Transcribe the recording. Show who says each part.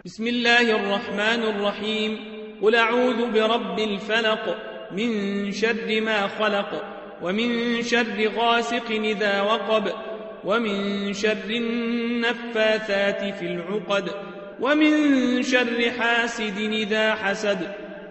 Speaker 1: بسم الله الرحمن الرحيم. قل أعوذ برب الفلق من شر ما خلق ومن شر غاسق إذا وقب ومن شر النفاثات في العقد ومن شر حاسد إذا حسد